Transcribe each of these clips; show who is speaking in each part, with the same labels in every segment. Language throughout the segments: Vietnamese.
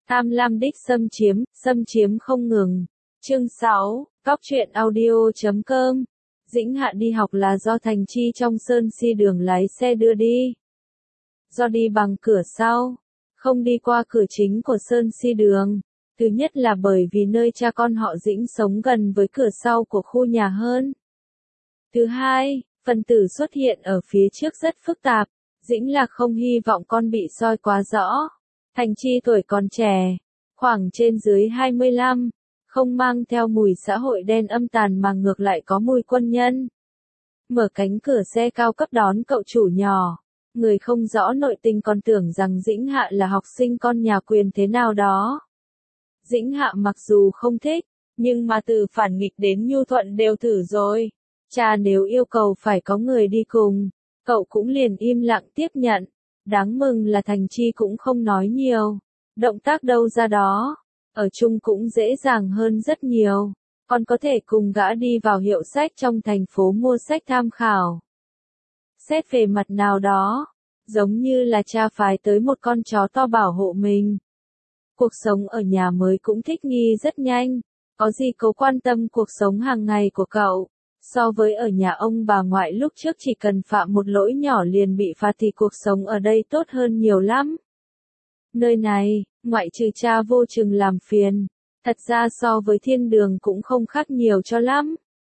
Speaker 1: Tham lam đích xâm chiếm không ngừng. Chương 6, Cóc truyện audio.com. Dĩnh Hạ đi học là do Thành Chi trong Sơn Si đường lái xe đưa đi. Do đi bằng cửa sau, không đi qua cửa chính của Sơn Si đường. Thứ nhất là bởi vì nơi cha con họ Dĩnh sống gần với cửa sau của khu nhà hơn. Thứ hai, phần tử xuất hiện ở phía trước rất phức tạp. Dĩnh là không hy vọng con bị soi quá rõ. Thành Chi tuổi còn trẻ, khoảng trên dưới 25, không mang theo mùi xã hội đen âm tàn mà ngược lại có mùi quân nhân. Mở cánh cửa xe cao cấp đón cậu chủ nhỏ, người không rõ nội tình còn tưởng rằng Dĩnh Hạ là học sinh con nhà quyền thế nào đó. Dĩnh Hạ mặc dù không thích, nhưng mà từ phản nghịch đến nhu thuận đều thử rồi. Cha nếu yêu cầu phải có người đi cùng, cậu cũng liền im lặng tiếp nhận. Đáng mừng là Thành Chi cũng không nói nhiều. Động tác đâu ra đó. Ở chung cũng dễ dàng hơn rất nhiều. Còn có thể cùng gã đi vào hiệu sách trong thành phố mua sách tham khảo. Xét về mặt nào đó, giống như là cha phái tới một con chó to bảo hộ mình. Cuộc sống ở nhà mới cũng thích nghi rất nhanh. Có gì cố quan tâm cuộc sống hàng ngày của cậu. So với ở nhà ông bà ngoại lúc trước chỉ cần phạm một lỗi nhỏ liền bị phạt thì cuộc sống ở đây tốt hơn nhiều lắm. Nơi này, ngoại trừ cha vô chừng làm phiền, thật ra so với thiên đường cũng không khác nhiều cho lắm.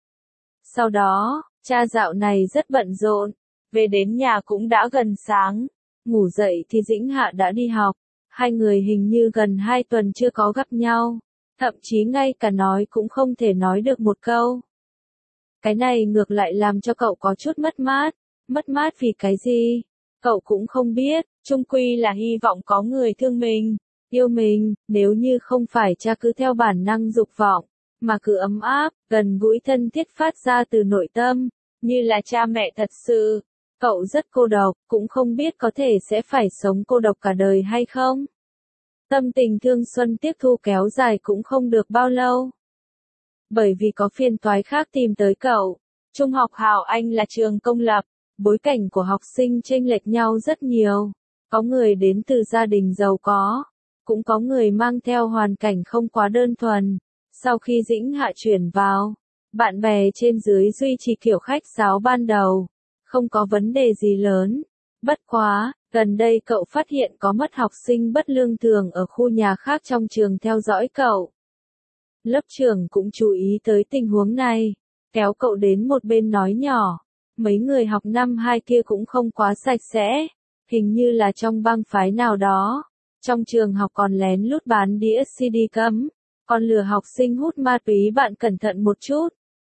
Speaker 1: Sau đó, cha dạo này rất bận rộn, về đến nhà cũng đã gần sáng, ngủ dậy thì Dĩnh Hạ đã đi học, hai người hình như gần 2 tuần chưa có gặp nhau, thậm chí ngay cả nói cũng không thể nói được một câu. Cái này ngược lại làm cho cậu có chút mất mát vì cái gì? Cậu cũng không biết, chung quy là hy vọng có người thương mình, yêu mình, nếu như không phải cha cứ theo bản năng dục vọng, mà cứ ấm áp, gần gũi thân thiết phát ra từ nội tâm, như là cha mẹ thật sự. Cậu rất cô độc, cũng không biết có thể sẽ phải sống cô độc cả đời hay không? Tâm tình thương xuân tiếp thu kéo dài cũng không được bao lâu. Bởi vì có phiền toái khác tìm tới cậu. Trung học Hào Anh là trường công lập, bối cảnh của học sinh chênh lệch nhau rất nhiều. Có người đến từ gia đình giàu có, cũng có người mang theo hoàn cảnh không quá đơn thuần. Sau khi Dĩnh Hạ chuyển vào, bạn bè trên dưới duy trì kiểu khách sáo ban đầu, không có vấn đề gì lớn. Bất quá, gần đây cậu phát hiện có mất học sinh bất lương thường ở khu nhà khác trong trường theo dõi cậu. Lớp trưởng cũng chú ý tới tình huống này, kéo cậu đến một bên nói nhỏ, mấy người học năm 2 kia cũng không quá sạch sẽ, hình như là trong bang phái nào đó, trong trường học còn lén lút bán đĩa CD cấm, còn lừa học sinh hút ma túy, bạn cẩn thận một chút.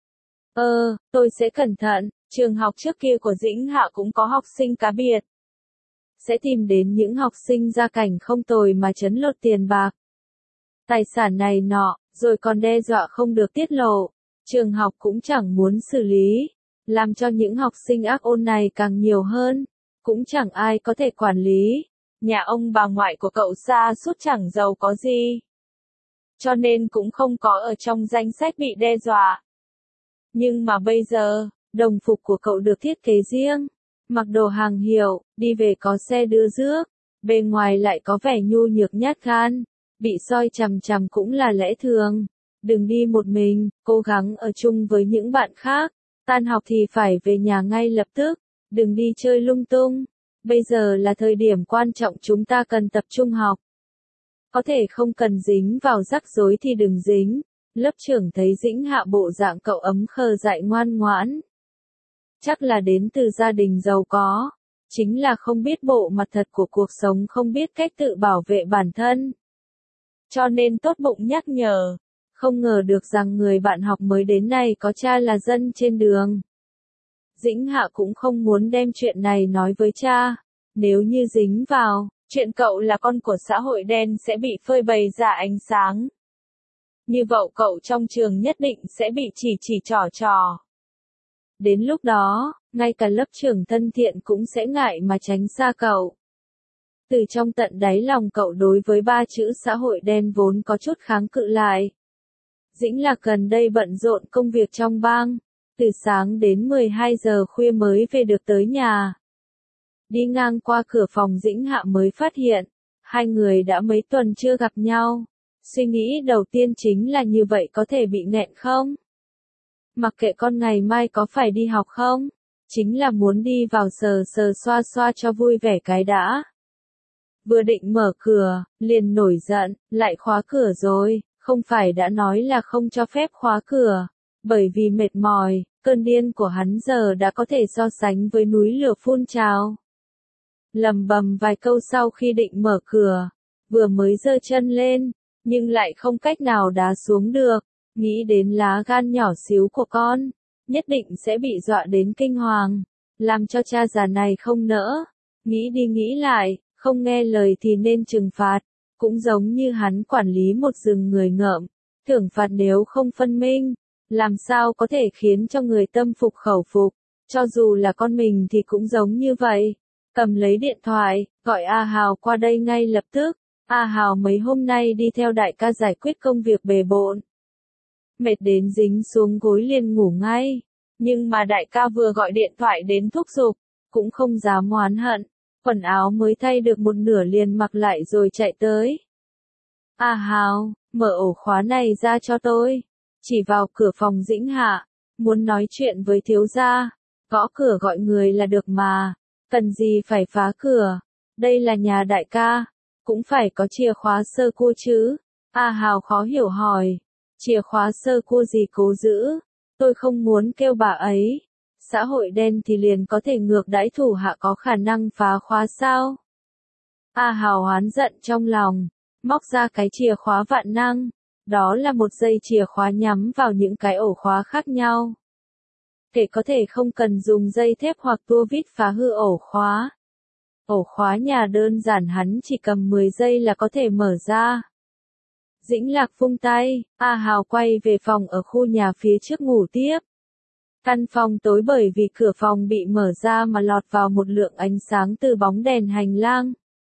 Speaker 1: Tôi sẽ cẩn thận, trường học trước kia của Dĩnh Hạ cũng có học sinh cá biệt. Sẽ tìm đến những học sinh gia cảnh không tồi mà trấn lột tiền bạc, tài sản này nọ, rồi còn đe dọa không được tiết lộ. Trường học cũng chẳng muốn xử lý, làm cho những học sinh ác ôn này càng nhiều hơn, cũng chẳng ai có thể quản lý. Nhà ông bà ngoại của cậu xa suốt chẳng giàu có gì, cho nên cũng không có ở trong danh sách bị đe dọa. Nhưng mà bây giờ, đồng phục của cậu được thiết kế riêng, mặc đồ hàng hiệu, đi về có xe đưa rước, bề ngoài lại có vẻ nhu nhược nhát gan, bị soi chằm chằm cũng là lẽ thường. Đừng đi một mình, cố gắng ở chung với những bạn khác, tan học thì phải về nhà ngay lập tức, đừng đi chơi lung tung. Bây giờ là thời điểm quan trọng, chúng ta cần tập trung học. Có thể không cần dính vào rắc rối thì đừng dính. Lớp trưởng thấy Dĩnh Hạ bộ dạng cậu ấm khờ dại ngoan ngoãn, chắc là đến từ gia đình giàu có, chính là không biết bộ mặt thật của cuộc sống, không biết cách tự bảo vệ bản thân. Cho nên tốt bụng nhắc nhở, không ngờ được rằng người bạn học mới đến này có cha là dân trên đường. Dĩnh Hạ cũng không muốn đem chuyện này nói với cha, nếu như dính vào, chuyện cậu là con của xã hội đen sẽ bị phơi bày ra ánh sáng. Như vậy cậu trong trường nhất định sẽ bị chỉ trò. Đến lúc đó, ngay cả lớp trưởng thân thiện cũng sẽ ngại mà tránh xa cậu. Từ trong tận đáy lòng cậu đối với 3 chữ xã hội đen vốn có chút kháng cự lại. Dĩnh Lạc gần đây bận rộn công việc trong bang, từ sáng đến 12 giờ khuya mới về được tới nhà. Đi ngang qua cửa phòng Dĩnh Hạ mới phát hiện, Hai người đã mấy tuần chưa gặp nhau. Suy nghĩ đầu tiên chính là như vậy có thể bị nghẹn không? Mặc kệ con ngày mai có phải đi học không? Chính là muốn đi vào sờ sờ xoa xoa cho vui vẻ cái đã. Vừa định mở cửa, liền nổi giận, lại khóa cửa rồi, không phải đã nói là không cho phép khóa cửa. Bởi vì mệt mỏi, cơn điên của hắn giờ đã có thể so sánh với núi lửa phun trào. Lầm bầm vài câu sau khi định mở cửa, vừa mới giơ chân lên, nhưng lại không cách nào đá xuống được, nghĩ đến lá gan nhỏ xíu của con, nhất định sẽ bị dọa đến kinh hoàng, làm cho cha già này không nỡ. Nghĩ đi nghĩ lại, không nghe lời thì nên trừng phạt, cũng giống như hắn quản lý một rừng người ngợm, thưởng phạt nếu không phân minh, làm sao có thể khiến cho người tâm phục khẩu phục, cho dù là con mình thì cũng giống như vậy. Cầm lấy điện thoại, gọi A Hào qua đây ngay lập tức. A Hào mấy hôm nay đi theo đại ca giải quyết công việc bề bộn. Mệt đến dính xuống gối liền ngủ ngay. Nhưng mà đại ca vừa gọi điện thoại đến thúc giục, cũng không dám oán hận. Quần áo mới thay được một nửa liền mặc lại rồi chạy tới. A Hào, mở ổ khóa này ra cho tôi. Chỉ vào cửa phòng Dĩnh Hạ, muốn nói chuyện với thiếu gia. Gõ cửa gọi người là được mà. Cần gì phải phá cửa, đây là nhà đại ca, cũng phải có chìa khóa sơ cua chứ. A Hào khó hiểu hỏi, chìa khóa sơ cua gì cố giữ, tôi không muốn kêu bà ấy. Xã hội đen thì liền có thể ngược đãi thủ hạ có khả năng phá khóa sao? A Hào oán giận trong lòng, móc ra cái chìa khóa vạn năng, đó là một dây chìa khóa nhắm vào những cái ổ khóa khác nhau. Kể có thể không cần dùng dây thép hoặc tua vít phá hư ổ khóa. Ổ khóa nhà đơn giản hắn chỉ cầm 10 giây là có thể mở ra. Dĩnh Lạc vung tay, A Hào quay về phòng ở khu nhà phía trước ngủ tiếp. Căn phòng tối bởi vì cửa phòng bị mở ra mà lọt vào một lượng ánh sáng từ bóng đèn hành lang.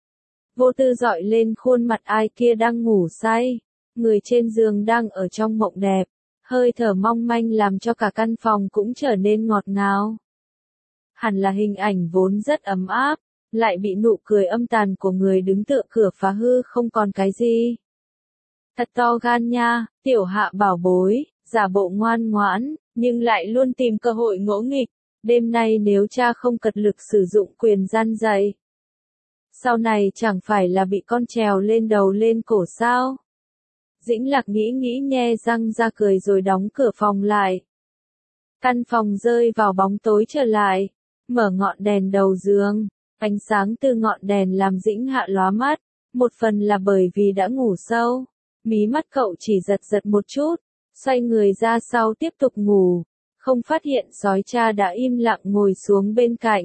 Speaker 1: Vô tư dọi lên khuôn mặt ai kia đang ngủ say, người trên giường đang ở trong mộng đẹp. Hơi thở mong manh làm cho cả căn phòng cũng trở nên ngọt ngào. Hẳn là hình ảnh vốn rất ấm áp, lại bị nụ cười âm tàn của người đứng tựa cửa phá hư không còn cái gì. Thật to gan nha, tiểu Hạ bảo bối, giả bộ ngoan ngoãn, nhưng lại luôn tìm cơ hội ngỗ nghịch. Đêm nay nếu cha không cật lực sử dụng quyền gian dạy, sau này chẳng phải là bị con trèo lên đầu lên cổ sao? Dĩnh Lạc nghĩ nhe răng ra cười rồi đóng cửa phòng lại. Căn phòng rơi vào bóng tối trở lại, mở ngọn đèn đầu giường, ánh sáng từ ngọn đèn làm Dĩnh Hạ lóa mắt, một phần là bởi vì đã ngủ sâu, mí mắt cậu chỉ giật một chút, xoay người ra sau tiếp tục ngủ, không phát hiện sói cha đã im lặng ngồi xuống bên cạnh.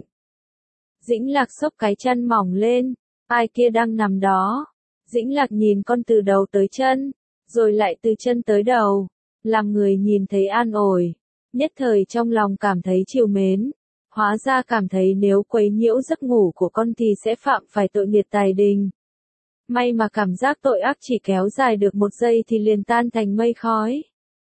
Speaker 1: Dĩnh Lạc xốc cái chăn mỏng lên, ai kia đang nằm đó. Dĩnh Lạc nhìn con từ đầu tới chân, rồi lại từ chân tới đầu, làm người nhìn thấy an ủi, nhất thời trong lòng cảm thấy trìu mến, hóa ra cảm thấy nếu quấy nhiễu giấc ngủ của con thì sẽ phạm phải tội nghiệt tài đình. May mà cảm giác tội ác chỉ kéo dài được một giây thì liền tan thành mây khói.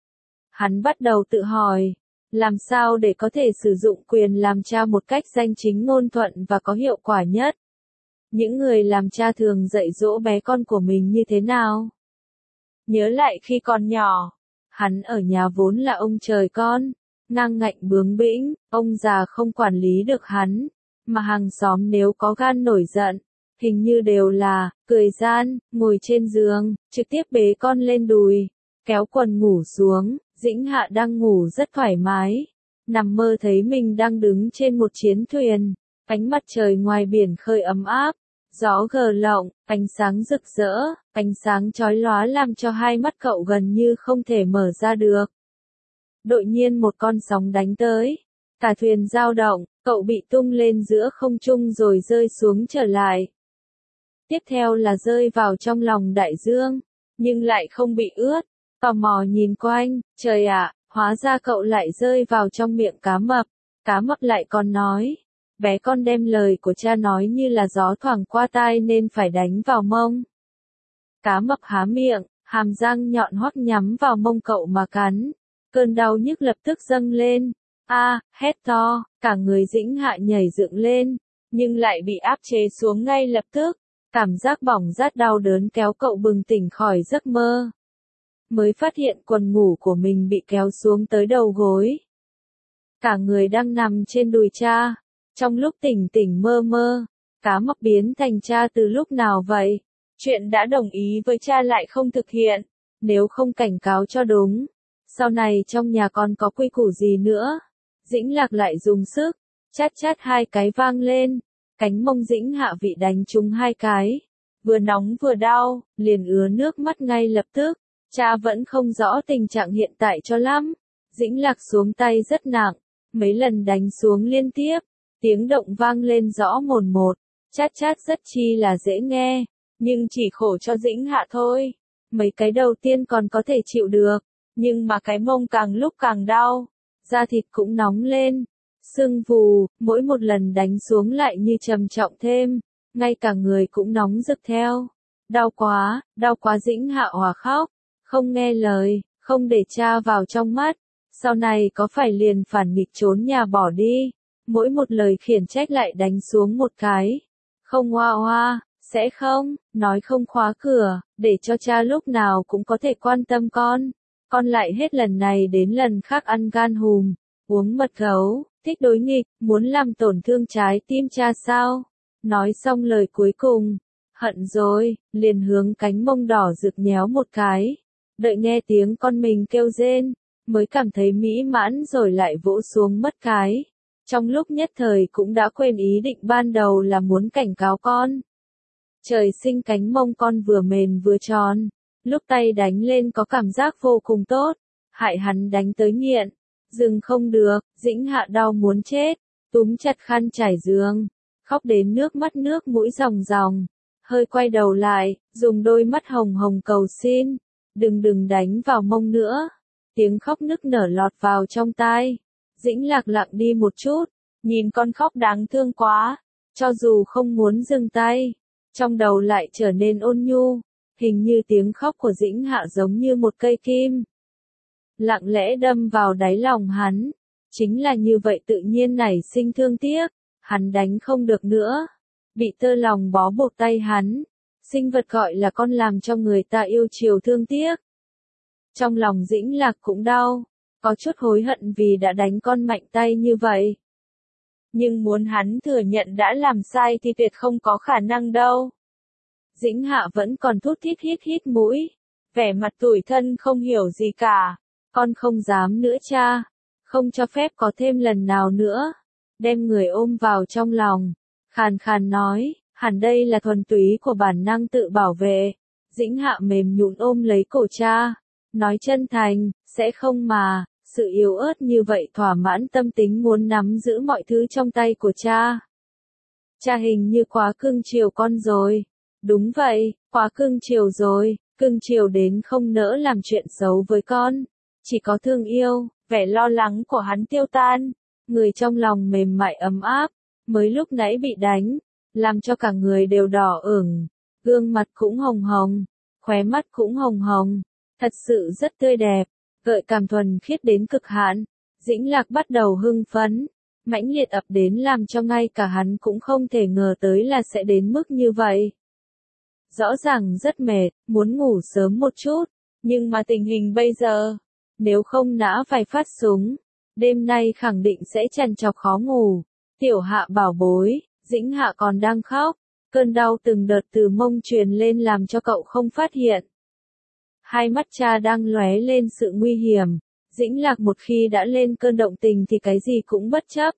Speaker 1: Hắn bắt đầu tự hỏi, làm sao để có thể sử dụng quyền làm cha một cách danh chính ngôn thuận và có hiệu quả nhất? Những người làm cha thường dạy dỗ bé con của mình như thế nào? Nhớ lại khi còn nhỏ, hắn ở nhà vốn là ông trời con, ngang ngạnh bướng bĩnh, ông già không quản lý được hắn, mà hàng xóm nếu có gan nổi giận, hình như đều là, cười gian, ngồi trên giường, trực tiếp bế con lên đùi, kéo quần ngủ xuống. Dĩnh Hạ đang ngủ rất thoải mái, nằm mơ thấy mình đang đứng trên một chiến thuyền, ánh mặt trời ngoài biển khơi ấm áp, gió gờ lộng, ánh sáng rực rỡ, ánh sáng chói lóa làm cho hai mắt cậu gần như không thể mở ra được. Đột nhiên một con sóng đánh tới, cả thuyền dao động, cậu bị tung lên giữa không trung rồi rơi xuống trở lại. Tiếp theo là rơi vào trong lòng đại dương, nhưng lại không bị ướt. Tò mò nhìn quanh, trời ạ, hóa ra cậu lại rơi vào trong miệng cá mập lại còn nói, bé con đem lời của cha nói như là gió thoảng qua tai nên phải đánh vào mông. Cá mập há miệng, hàm răng nhọn hoắt nhắm vào mông cậu mà cắn, cơn đau nhức lập tức dâng lên, hét to, cả người Dĩnh Hạ nhảy dựng lên, nhưng lại bị áp chế xuống ngay lập tức, Cảm giác bỏng rát đau đớn kéo cậu bừng tỉnh khỏi giấc mơ. Mới phát hiện quần ngủ của mình bị kéo xuống tới đầu gối. Cả người đang nằm trên đùi cha. Trong lúc tỉnh tỉnh mơ mơ, cá mập biến thành cha từ lúc nào vậy? Chuyện đã đồng ý với cha lại không thực hiện. Nếu không cảnh cáo cho đúng, sau này trong nhà con có quy củ gì nữa? Dĩnh Lạc lại dùng sức, chát chát hai cái vang lên. Cánh mông Dĩnh Hạ bị đánh trúng hai cái. Vừa nóng vừa đau, liền ứa nước mắt ngay lập tức. Cha vẫn không rõ tình trạng hiện tại cho lắm. Dĩnh Lạc xuống tay rất nặng, mấy lần đánh xuống liên tiếp. Tiếng động vang lên rõ mồn một, chát chát rất chi là dễ nghe, nhưng chỉ khổ cho Dĩnh Hạ thôi. Mấy cái đầu tiên còn có thể chịu được, nhưng mà cái mông càng lúc càng đau, da thịt cũng nóng lên, sưng vù, mỗi một lần đánh xuống lại như trầm trọng thêm, ngay cả người cũng nóng rực theo. Đau quá Dĩnh Hạ òa khóc, không nghe lời, không để cha vào trong mắt, sau này có phải liền phản nghịch trốn nhà bỏ đi. Mỗi một lời khiển trách lại đánh xuống một cái. Không hoa hoa, sẽ không, nói không khóa cửa, để cho cha lúc nào cũng có thể quan tâm con. Con lại hết lần này đến lần khác ăn gan hùm, uống mật gấu, thích đối nghịch, muốn làm tổn thương trái tim cha sao? Nói xong lời cuối cùng, hận rồi, liền hướng cánh mông đỏ rực nhéo một cái. Đợi nghe tiếng con mình kêu rên, mới cảm thấy mỹ mãn rồi lại vỗ xuống mất cái. Trong lúc nhất thời cũng đã quên ý định ban đầu là muốn cảnh cáo con. Trời sinh cánh mông con vừa mềm vừa tròn, lúc tay đánh lên có cảm giác vô cùng tốt, hại hắn đánh tới nghiện. Dừng không được, Dĩnh Hạ đau muốn chết, túm chặt khăn trải giường, khóc đến nước mắt nước mũi ròng ròng, hơi quay đầu lại, dùng đôi mắt hồng hồng cầu xin, đừng đánh vào mông nữa. Tiếng khóc nức nở lọt vào trong tai. Dĩnh Lạc lặng đi một chút, nhìn con khóc đáng thương quá, cho dù không muốn dừng tay, trong đầu lại trở nên ôn nhu, hình như tiếng khóc của Dĩnh Hạ giống như một cây kim. Lặng lẽ đâm vào đáy lòng hắn, chính là như vậy tự nhiên nảy sinh thương tiếc, hắn đánh không được nữa, bị tơ lòng bó buộc tay hắn, sinh vật gọi là con làm cho người ta yêu chiều thương tiếc. Trong lòng Dĩnh Lạc cũng đau. Có chút hối hận vì đã đánh con mạnh tay như vậy. Nhưng muốn hắn thừa nhận đã làm sai thì tuyệt không có khả năng đâu. Dĩnh Hạ vẫn còn thút thít hít mũi, vẻ mặt tủi thân không hiểu gì cả. Con không dám nữa cha, không cho phép có thêm lần nào nữa. Đem người ôm vào trong lòng, khàn khàn nói, hẳn đây là thuần túy của bản năng tự bảo vệ. Dĩnh Hạ mềm nhũn ôm lấy cổ cha, nói chân thành, sẽ không mà. Sự yếu ớt như vậy thỏa mãn tâm tính muốn nắm giữ mọi thứ trong tay của cha. Cha hình như quá cưng chiều con rồi. Đúng vậy, quá cưng chiều rồi, cưng chiều đến không nỡ làm chuyện xấu với con. Chỉ có thương yêu, vẻ lo lắng của hắn tiêu tan. Người trong lòng mềm mại ấm áp, mới lúc nãy bị đánh, làm cho cả người đều đỏ ửng. Gương mặt cũng hồng hồng, khóe mắt cũng hồng hồng, thật sự rất tươi đẹp. Gợi cảm thuần khiết đến cực hạn, Dĩnh Lạc bắt đầu hưng phấn, mãnh liệt ập đến làm cho ngay cả hắn cũng không thể ngờ tới là sẽ đến mức như vậy. Rõ ràng rất mệt, muốn ngủ sớm một chút, nhưng mà tình hình bây giờ, nếu không nã phải phát súng, đêm nay khẳng định sẽ trằn trọc khó ngủ. Tiểu Hạ bảo bối, Dĩnh Hạ còn đang khóc, cơn đau từng đợt từ mông truyền lên làm cho cậu không phát hiện. Hai mắt cha đang lóe lên sự nguy hiểm, Dĩnh Lạc một khi đã lên cơn động tình thì cái gì cũng bất chấp.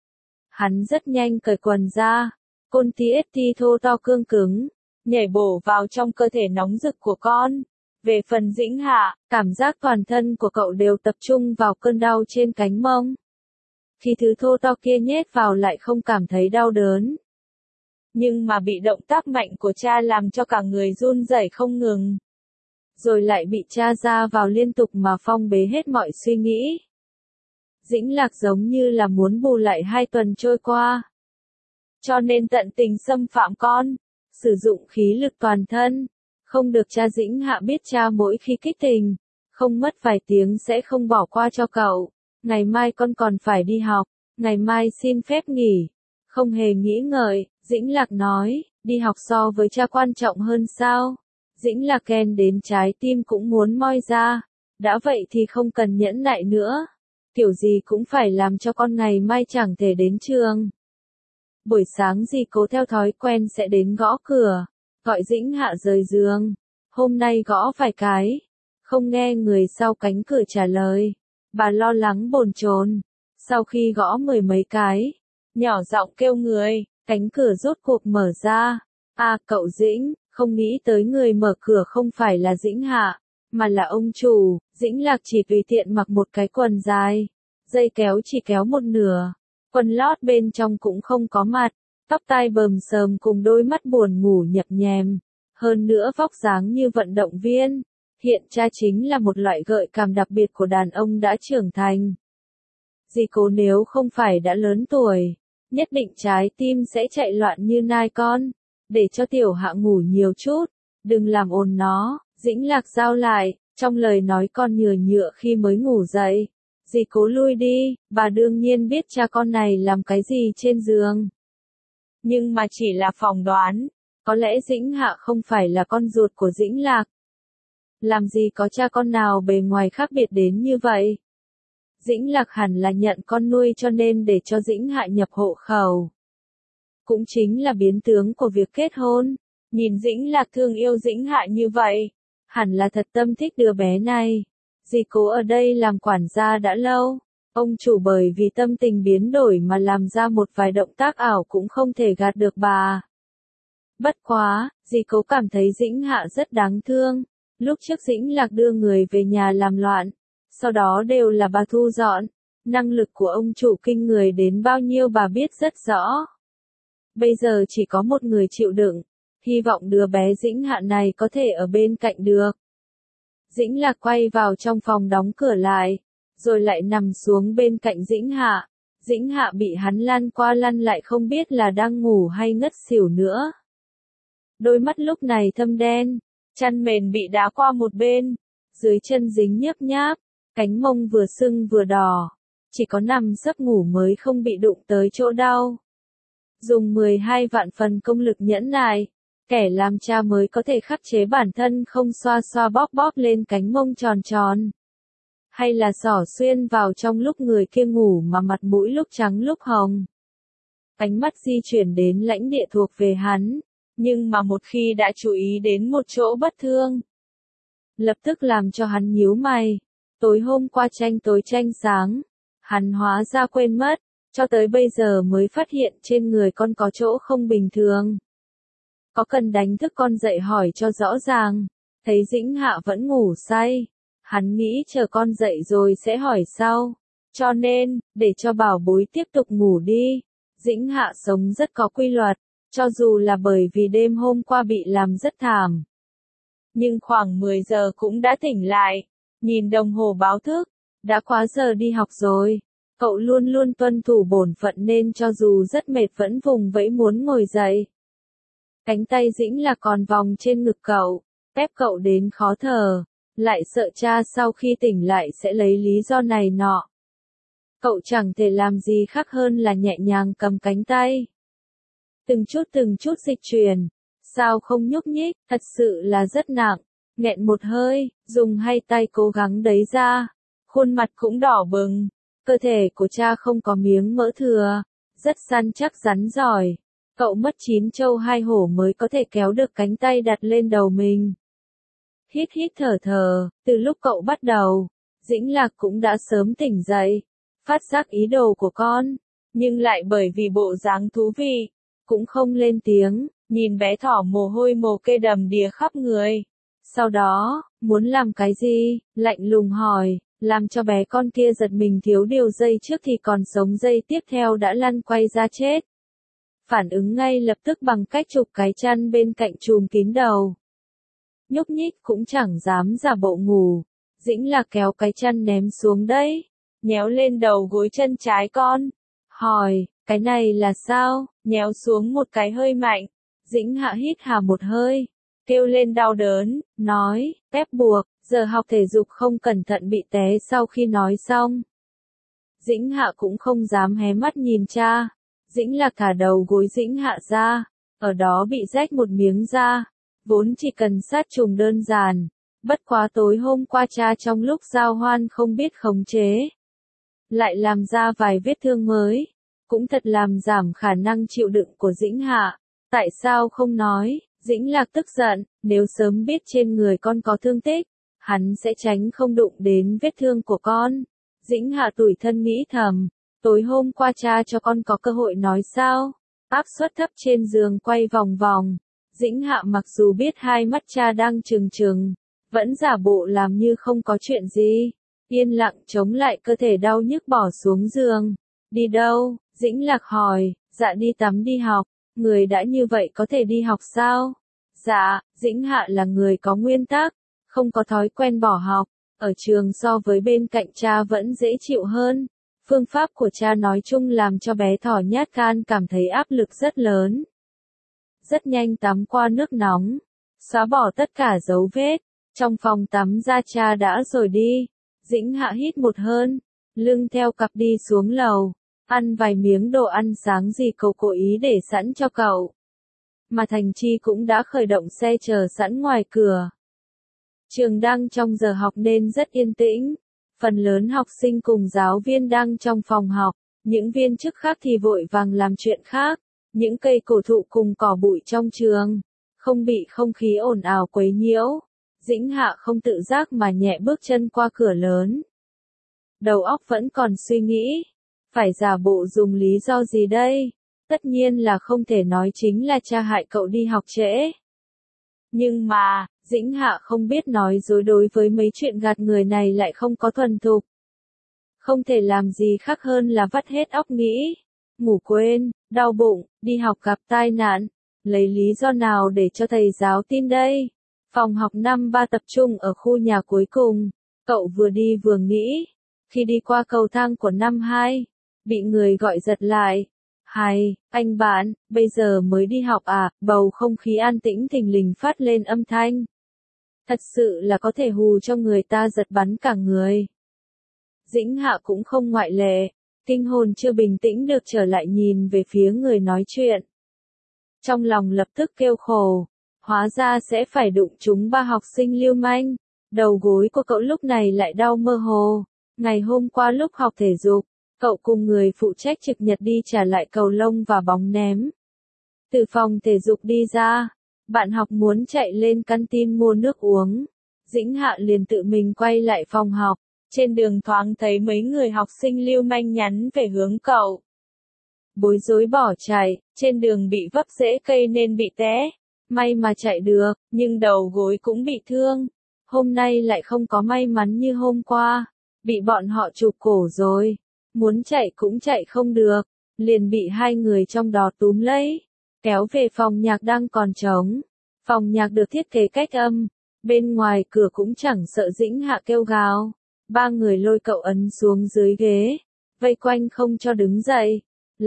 Speaker 1: Hắn rất nhanh cởi quần ra, côn TST thô to cương cứng, nhảy bổ vào trong cơ thể nóng rực của con. Về phần Dĩnh Hạ, cảm giác toàn thân của cậu đều tập trung vào cơn đau trên cánh mông. Khi thứ thô to kia nhét vào lại không cảm thấy đau đớn. Nhưng mà bị động tác mạnh của cha làm cho cả người run rẩy không ngừng. Rồi lại bị cha ra vào liên tục mà phong bế hết mọi suy nghĩ. Dĩnh Lạc giống như là muốn bù lại 2 tuần trôi qua. Cho nên tận tình xâm phạm con, sử dụng khí lực toàn thân. Không được cha Dĩnh Hạ biết cha mỗi khi kích tình, không mất vài tiếng sẽ không bỏ qua cho cậu. Ngày mai con còn phải đi học, ngày mai xin phép nghỉ. Không hề nghĩ ngợi, Dĩnh Lạc nói, đi học so với cha quan trọng hơn sao? Dĩnh Lạc ghen đến trái tim cũng muốn moi ra. Đã vậy thì không cần nhẫn nại nữa. Kiểu gì cũng phải làm cho con ngày mai chẳng thể đến trường. Buổi sáng dì Cố theo thói quen sẽ đến gõ cửa, gọi Dĩnh Hạ rời giường. Hôm nay gõ vài cái, không nghe người sau cánh cửa trả lời. Bà lo lắng bồn chồn. Sau khi gõ mười mấy cái, nhỏ giọng kêu người, cánh cửa rốt cuộc mở ra. À, cậu Dĩnh, không nghĩ tới người mở cửa không phải là Dĩnh Hạ, mà là ông chủ. Dĩnh Lạc chỉ tùy tiện mặc một cái quần dài, dây kéo chỉ kéo một nửa, quần lót bên trong cũng không có mặt, tóc tai bờm sờm cùng đôi mắt buồn ngủ nhập nhèm. Hơn nữa vóc dáng như vận động viên. Hiện cha chính là một loại gợi cảm đặc biệt của đàn ông đã trưởng thành. Dì Cố nếu không phải đã lớn tuổi, nhất định trái tim sẽ chạy loạn như nai con. Để cho tiểu Hạ ngủ nhiều chút, đừng làm ồn nó. Dĩnh Lạc giao lại, trong lời nói con nhừa nhựa khi mới ngủ dậy. Dì Cố lui đi, bà đương nhiên biết cha con này làm cái gì trên giường. Nhưng mà chỉ là phỏng đoán, có lẽ Dĩnh Hạ không phải là con ruột của Dĩnh Lạc. Làm gì có cha con nào bề ngoài khác biệt đến như vậy. Dĩnh Lạc hẳn là nhận con nuôi cho nên để cho Dĩnh Hạ nhập hộ khẩu. Cũng chính là biến tướng của việc kết hôn. Nhìn Dĩnh Lạc thương yêu Dĩnh Hạ như vậy, hẳn là thật tâm thích đứa bé này. Dì Cố ở đây làm quản gia đã lâu. Ông chủ bởi vì tâm tình biến đổi mà làm ra một vài động tác ảo cũng không thể gạt được bà. Bất quá, dì Cố cảm thấy Dĩnh Hạ rất đáng thương. Lúc trước Dĩnh Lạc đưa người về nhà làm loạn, sau đó đều là bà thu dọn. Năng lực của ông chủ kinh người đến bao nhiêu bà biết rất rõ. Bây giờ chỉ có một người chịu đựng, hy vọng đứa bé Dĩnh Hạ này có thể ở bên cạnh được. Dĩnh Lạc quay vào trong phòng đóng cửa lại, rồi lại nằm xuống bên cạnh Dĩnh Hạ. Dĩnh Hạ bị hắn lăn qua lăn lại không biết là đang ngủ hay ngất xỉu nữa. Đôi mắt lúc này thâm đen, chăn mền bị đá qua một bên, dưới chân dính nhớp nháp, cánh mông vừa sưng vừa đỏ. Chỉ có nằm giấc ngủ mới không bị đụng tới chỗ đau. Dùng 12 vạn phần công lực nhẫn nại, kẻ làm cha mới có thể khắc chế bản thân không xoa xoa bóp bóp lên cánh mông tròn tròn. Hay là xỏ xuyên vào trong lúc người kia ngủ mà mặt mũi lúc trắng lúc hồng. Ánh mắt di chuyển đến lãnh địa thuộc về hắn, nhưng mà một khi đã chú ý đến một chỗ bất thương, lập tức làm cho hắn nhíu mày. Tối hôm qua tối tranh sáng, hắn hóa ra quên mất, cho tới bây giờ mới phát hiện trên người con có chỗ không bình thường. Có cần đánh thức con dậy hỏi cho rõ ràng, thấy Dĩnh Hạ vẫn ngủ say. Hắn nghĩ chờ con dậy rồi sẽ hỏi sau. Cho nên, để cho bảo bối tiếp tục ngủ đi. Dĩnh Hạ sống rất có quy luật, cho dù là bởi vì đêm hôm qua bị làm rất thảm. Nhưng khoảng 10 giờ cũng đã tỉnh lại, nhìn đồng hồ báo thức, đã quá giờ đi học rồi. Cậu luôn luôn tuân thủ bổn phận nên cho dù rất mệt vẫn vùng vẫy muốn ngồi dậy. Cánh tay Dĩnh Lạc còn vòng trên ngực cậu, ép cậu đến khó thở, lại sợ cha sau khi tỉnh lại sẽ lấy lý do này nọ. Cậu chẳng thể làm gì khác hơn là nhẹ nhàng cầm cánh tay. Từng chút dịch chuyển, sao không nhúc nhích, thật sự là rất nặng, nghẹn một hơi, dùng hai tay cố gắng đẩy ra, khuôn mặt cũng đỏ bừng, cơ thể của cha không có miếng mỡ thừa, rất săn chắc rắn giỏi. Cậu mất 9 trâu 2 hổ mới có thể kéo được cánh tay đặt lên đầu mình. Hít hít thở thở, từ lúc cậu bắt đầu, Dĩnh Lạc cũng đã sớm tỉnh dậy, phát giác ý đồ của con, nhưng lại bởi vì bộ dáng thú vị, cũng không lên tiếng, nhìn bé thỏ mồ hôi mồ kê đầm đìa khắp người. Sau đó, muốn làm cái gì, lạnh lùng hỏi, làm cho bé con kia giật mình thiếu điều giây trước thì còn sống giây tiếp theo đã lăn quay ra chết. Phản ứng ngay lập tức bằng cách chụp cái chăn bên cạnh trùm kín đầu. Nhúc nhích cũng chẳng dám giả bộ ngủ. Dĩnh Lạc kéo cái chăn ném xuống đấy, nhéo lên đầu gối chân trái con. Hỏi, cái này là sao? Nhéo xuống một cái hơi mạnh. Dĩnh Hạ hít hà một hơi, kêu lên đau đớn, nói, ép buộc, giờ học thể dục không cẩn thận bị té sau khi nói xong. Dĩnh Hạ cũng không dám hé mắt nhìn cha. Dĩnh Lạc thả đầu gối Dĩnh Hạ ra, ở đó bị rách một miếng da, vốn chỉ cần sát trùng đơn giản, bất quá tối hôm qua cha trong lúc giao hoan không biết khống chế, lại làm ra vài vết thương mới, cũng thật làm giảm khả năng chịu đựng của Dĩnh Hạ. Tại sao không nói? Dĩnh Lạc tức giận, nếu sớm biết trên người con có thương tích, hắn sẽ tránh không đụng đến vết thương của con. Dĩnh Hạ tủi thân nghĩ thầm, tối hôm qua cha cho con có cơ hội nói sao? Áp suất thấp trên giường quay vòng vòng. Dĩnh Hạ mặc dù biết hai mắt cha đang trừng trừng, vẫn giả bộ làm như không có chuyện gì, yên lặng chống lại cơ thể đau nhức bỏ xuống giường. Đi đâu? Dĩnh Lạc hỏi. Dạ đi tắm đi học. Người đã như vậy có thể đi học sao? Dạ, Dĩnh Hạ là người có nguyên tắc, không có thói quen bỏ học, ở trường so với bên cạnh cha vẫn dễ chịu hơn. Phương pháp của cha nói chung làm cho bé thỏ nhát gan cảm thấy áp lực rất lớn. Rất nhanh tắm qua nước nóng, xóa bỏ tất cả dấu vết, trong phòng tắm ra cha đã rồi đi. Dĩnh Hạ hít một hơi, lưng theo cặp đi xuống lầu, ăn vài miếng đồ ăn sáng gì cậu cố ý để sẵn cho cậu. Mà Thành Chi cũng đã khởi động xe chờ sẵn ngoài cửa. Trường đang trong giờ học nên rất yên tĩnh, phần lớn học sinh cùng giáo viên đang trong phòng học, những viên chức khác thì vội vàng làm chuyện khác, những cây cổ thụ cùng cỏ bụi trong trường, không bị không khí ồn ào quấy nhiễu. Dĩnh Hạ không tự giác mà nhẹ bước chân qua cửa lớn. Đầu óc vẫn còn suy nghĩ, phải giả bộ dùng lý do gì đây? Tất nhiên là không thể nói chính là cha hại cậu đi học trễ. Nhưng mà, Dĩnh Hạ không biết nói dối đối với mấy chuyện gạt người này lại không có thuần thục. Không thể làm gì khác hơn là vắt hết óc nghĩ. Ngủ quên, đau bụng, đi học gặp tai nạn. Lấy lý do nào để cho thầy giáo tin đây? Phòng học năm 3 tập trung ở khu nhà cuối cùng. Cậu vừa đi vừa nghĩ. Khi đi qua cầu thang của năm 2, bị người gọi giật lại. Hay, anh bạn, bây giờ mới đi học à? Bầu không khí an tĩnh thình lình phát lên âm thanh. Thật sự là có thể hù cho người ta giật bắn cả người. Dĩnh Hạ cũng không ngoại lệ, kinh hồn chưa bình tĩnh được trở lại nhìn về phía người nói chuyện. Trong lòng lập tức kêu khổ, hóa ra sẽ phải đụng chúng ba học sinh lưu manh. Đầu gối của cậu lúc này lại đau mơ hồ. Ngày hôm qua lúc học thể dục, cậu cùng người phụ trách trực nhật đi trả lại cầu lông và bóng ném. Từ phòng thể dục đi ra, bạn học muốn chạy lên canteen mua nước uống. Dĩnh Hạ liền tự mình quay lại phòng học. Trên đường thoáng thấy mấy người học sinh lưu manh nhắn về hướng cậu. Bối rối bỏ chạy, trên đường bị vấp rễ cây nên bị té. May mà chạy được, nhưng đầu gối cũng bị thương. Hôm nay lại không có may mắn như hôm qua. Bị bọn họ chụp cổ rồi. Muốn chạy cũng chạy không được. Liền bị hai người trong đó túm lấy. Kéo về phòng nhạc đang còn trống. Phòng nhạc được thiết kế cách âm. Bên ngoài cửa cũng chẳng sợ Dĩnh Hạ kêu gào. Ba người lôi cậu ấn xuống dưới ghế. Vây quanh không cho đứng dậy.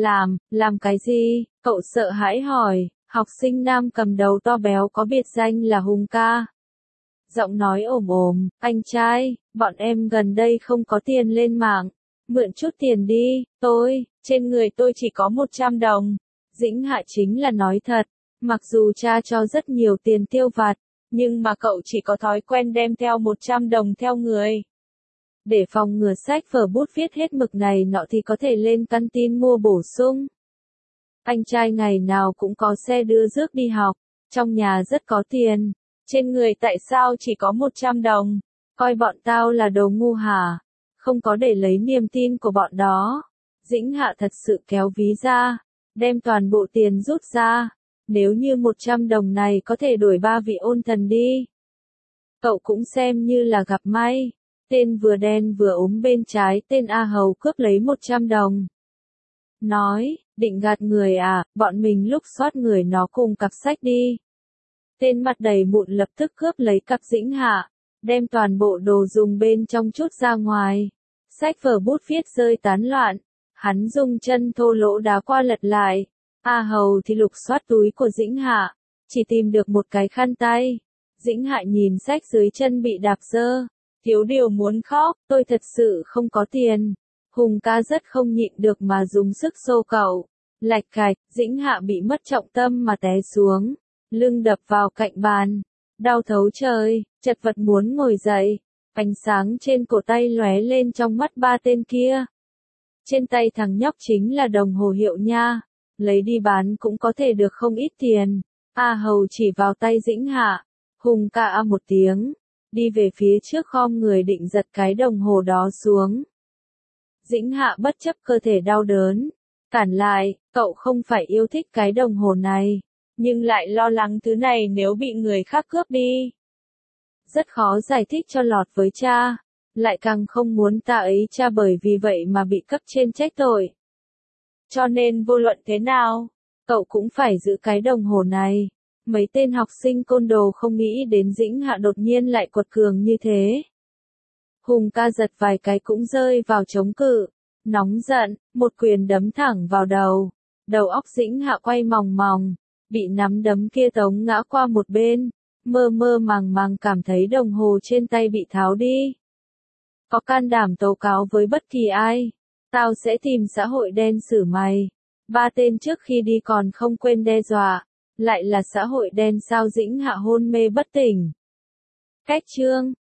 Speaker 1: Làm cái gì? Cậu sợ hãi hỏi. Học sinh nam cầm đầu to béo có biệt danh là Hùng ca. Giọng nói ồm ồm, anh trai, bọn em gần đây không có tiền lên mạng. Mượn chút tiền đi, trên người tôi chỉ có 100 đồng. Dĩnh Hạ chính là nói thật, mặc dù cha cho rất nhiều tiền tiêu vặt, nhưng mà cậu chỉ có thói quen đem theo 100 đồng theo người. Để phòng ngừa sách vở bút viết hết mực này nọ thì có thể lên canteen mua bổ sung. Anh trai ngày nào cũng có xe đưa rước đi học, trong nhà rất có tiền. Trên người tại sao chỉ có 100 đồng? Coi bọn tao là đồ ngu hả? Không có để lấy niềm tin của bọn đó. Dĩnh Hạ thật sự kéo ví ra, đem toàn bộ tiền rút ra. Nếu như 100 đồng này có thể đổi 3 vị ôn thần đi. Cậu cũng xem như là gặp may. Tên vừa đen vừa ốm bên trái tên A Hầu cướp lấy 100 đồng. Nói, định gạt người à, bọn mình lúc soát người nó cùng cặp sách đi. Tên mặt đầy mụn lập tức cướp lấy cặp Dĩnh Hạ, đem toàn bộ đồ dùng bên trong chút ra ngoài. Sách vở bút viết rơi tán loạn, hắn dùng chân thô lỗ đá qua lật lại. A Hầu thì lục soát túi của Dĩnh Hạ, chỉ tìm được một cái khăn tay. Dĩnh Hạ nhìn sách dưới chân bị đạp dơ, thiếu điều muốn khóc, tôi thật sự không có tiền. Hùng ca rất không nhịn được mà dùng sức xô cậu. Lạch cạch, Dĩnh Hạ bị mất trọng tâm mà té xuống, lưng đập vào cạnh bàn, đau thấu trời, chật vật muốn ngồi dậy, ánh sáng trên cổ tay lóe lên trong mắt ba tên kia. Trên tay thằng nhóc chính là đồng hồ hiệu nha, lấy đi bán cũng có thể được không ít tiền. A Hầu chỉ vào tay Dĩnh Hạ, hùng ca một tiếng, đi về phía trước khom người định giật cái đồng hồ đó xuống. Dĩnh Hạ bất chấp cơ thể đau đớn, cản lại, cậu không phải yêu thích cái đồng hồ này, nhưng lại lo lắng thứ này nếu bị người khác cướp đi. Rất khó giải thích cho lọt với cha, lại càng không muốn ta ấy cha bởi vì vậy mà bị cấp trên trách tội. Cho nên vô luận thế nào, cậu cũng phải giữ cái đồng hồ này. Mấy tên học sinh côn đồ không nghĩ đến Dĩnh Hạ đột nhiên lại quật cường như thế. Hùng ca giật vài cái cũng rơi vào chống cự, nóng giận, một quyền đấm thẳng vào đầu. Đầu óc Dĩnh Hạ quay mòng mòng, bị nắm đấm kia tống ngã qua một bên, mơ mơ màng màng cảm thấy đồng hồ trên tay bị tháo đi. Có can đảm tố cáo với bất kỳ ai, tao sẽ tìm xã hội đen xử mày. Ba tên trước khi đi còn không quên đe dọa, lại là xã hội đen sao? Dĩnh Hạ hôn mê bất tỉnh. Cách chương